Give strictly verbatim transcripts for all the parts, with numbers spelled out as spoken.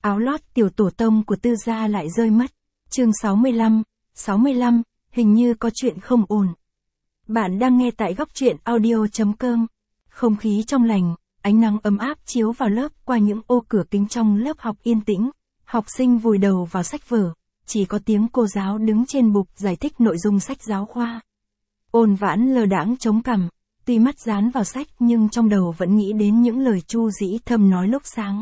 Áo lót tiểu tổ tông của Tư gia lại rơi mất. Chương sáu mươi lăm, sáu mươi lăm, hình như có chuyện không ổn. Bạn đang nghe tại góc truyện audio chấm com. Không khí trong lành, ánh nắng ấm áp chiếu vào lớp qua những ô cửa kính trong lớp học yên tĩnh. Học sinh vùi đầu vào sách vở, chỉ có tiếng cô giáo đứng trên bục giải thích nội dung sách giáo khoa. Ôn Vãn lơ đãng chống cằm, tuy mắt dán vào sách nhưng trong đầu vẫn nghĩ đến những lời Chu Dĩ Thâm nói lúc sáng.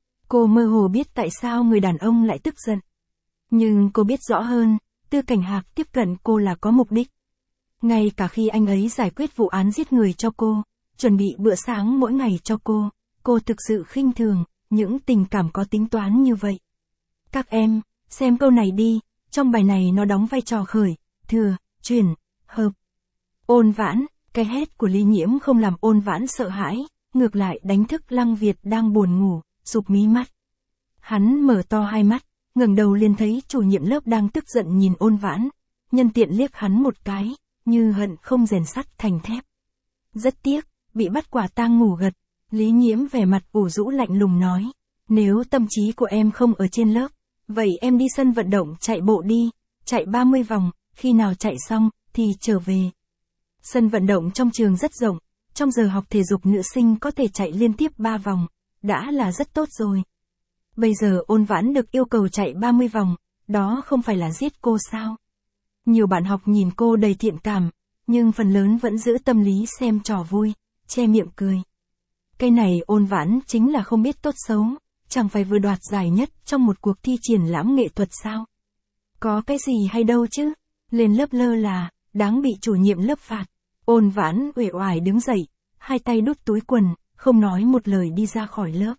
Cô mơ hồ biết tại sao người đàn ông lại tức giận. Nhưng cô biết rõ hơn, Tư Cảnh Hạc tiếp cận cô là có mục đích. Ngay cả khi anh ấy giải quyết vụ án giết người cho cô, chuẩn bị bữa sáng mỗi ngày cho cô, cô thực sự khinh thường những tình cảm có tính toán như vậy. Các em, xem câu này đi, trong bài này nó đóng vai trò khởi, thừa, chuyển, hợp. Ôn Vãn, cái hét của Lý Nhiễm không làm Ôn Vãn sợ hãi, ngược lại đánh thức Lăng Việt đang buồn ngủ, sụp mí mắt. Hắn mở to hai mắt, ngẩng đầu liền thấy chủ nhiệm lớp đang tức giận nhìn Ôn Vãn, nhân tiện liếc hắn một cái, như hận không rèn sắt thành thép. Rất tiếc, bị bắt quả tang ngủ gật, Lý Nhiễm vẻ mặt ủ rũ lạnh lùng nói, nếu tâm trí của em không ở trên lớp, vậy em đi sân vận động chạy bộ đi, chạy ba mươi vòng, khi nào chạy xong, thì trở về. Sân vận động trong trường rất rộng, trong giờ học thể dục nữ sinh có thể chạy liên tiếp ba vòng, đã là rất tốt rồi. Bây giờ Ôn Vãn được yêu cầu chạy ba mươi vòng, đó không phải là giết cô sao? Nhiều bạn học nhìn cô đầy thiện cảm, nhưng phần lớn vẫn giữ tâm lý xem trò vui, che miệng cười. Cái này Ôn Vãn chính là không biết tốt xấu, chẳng phải vừa đoạt giải nhất trong một cuộc thi triển lãm nghệ thuật sao? Có cái gì hay đâu chứ? Lên lớp lơ là, đáng bị chủ nhiệm lớp phạt. Ôn Vãn uể oải đứng dậy, hai tay đút túi quần, không nói một lời đi ra khỏi lớp.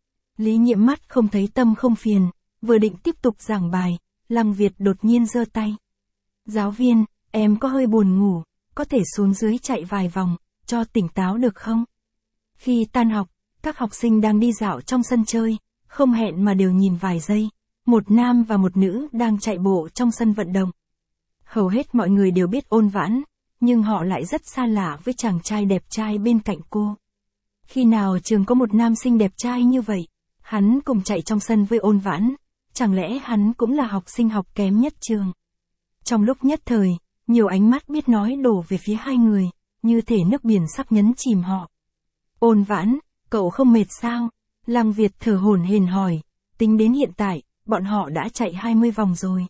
Lý Nhiễm mắt không thấy tâm không phiền, vừa định tiếp tục giảng bài, Lăng Việt đột nhiên giơ tay. Giáo viên, em có hơi buồn ngủ, có thể xuống dưới chạy vài vòng, cho tỉnh táo được không? Khi tan học, các học sinh đang đi dạo trong sân chơi, không hẹn mà đều nhìn vài giây. Một nam và một nữ đang chạy bộ trong sân vận động. Hầu hết mọi người đều biết Ôn Vãn, nhưng họ lại rất xa lạ với chàng trai đẹp trai bên cạnh cô. Khi nào trường có một nam sinh đẹp trai như vậy, hắn cùng chạy trong sân với Ôn Vãn, chẳng lẽ hắn cũng là học sinh học kém nhất trường? Trong lúc nhất thời, nhiều ánh mắt biết nói đổ về phía hai người, như thể nước biển sắp nhấn chìm họ. Ôn Vãn, cậu không mệt sao? Lăng Việt thở hổn hển hỏi, tính đến hiện tại, bọn họ đã chạy hai mươi vòng rồi.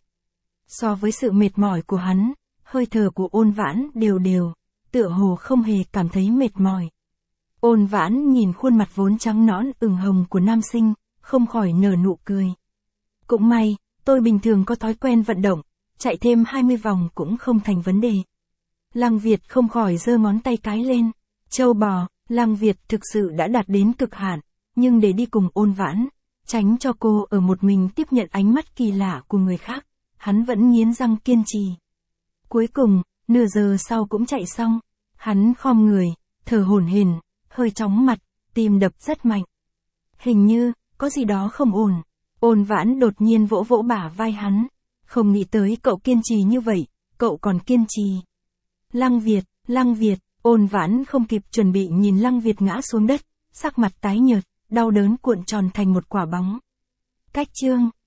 So với sự mệt mỏi của hắn, hơi thở của Ôn Vãn đều đều, tựa hồ không hề cảm thấy mệt mỏi. Ôn Vãn nhìn khuôn mặt vốn trắng nõn ửng hồng của nam sinh, không khỏi nở nụ cười. Cũng may, tôi bình thường có thói quen vận động, chạy thêm hai mươi vòng cũng không thành vấn đề. Lăng Việt không khỏi giơ ngón tay cái lên. Châu bò, Lăng Việt thực sự đã đạt đến cực hạn, nhưng để đi cùng Ôn Vãn, tránh cho cô ở một mình tiếp nhận ánh mắt kỳ lạ của người khác, hắn vẫn nghiến răng kiên trì. Cuối cùng, nửa giờ sau cũng chạy xong, hắn khom người, thở hổn hển, hơi chóng mặt, tim đập rất mạnh. Hình như, có gì đó không ổn. Ôn Vãn đột nhiên vỗ vỗ bả vai hắn. Không nghĩ tới cậu kiên trì như vậy, cậu còn kiên trì. Lăng Việt, Lăng Việt, Ôn Vãn không kịp chuẩn bị nhìn Lăng Việt ngã xuống đất, sắc mặt tái nhợt, đau đớn cuộn tròn thành một quả bóng. Cách chương,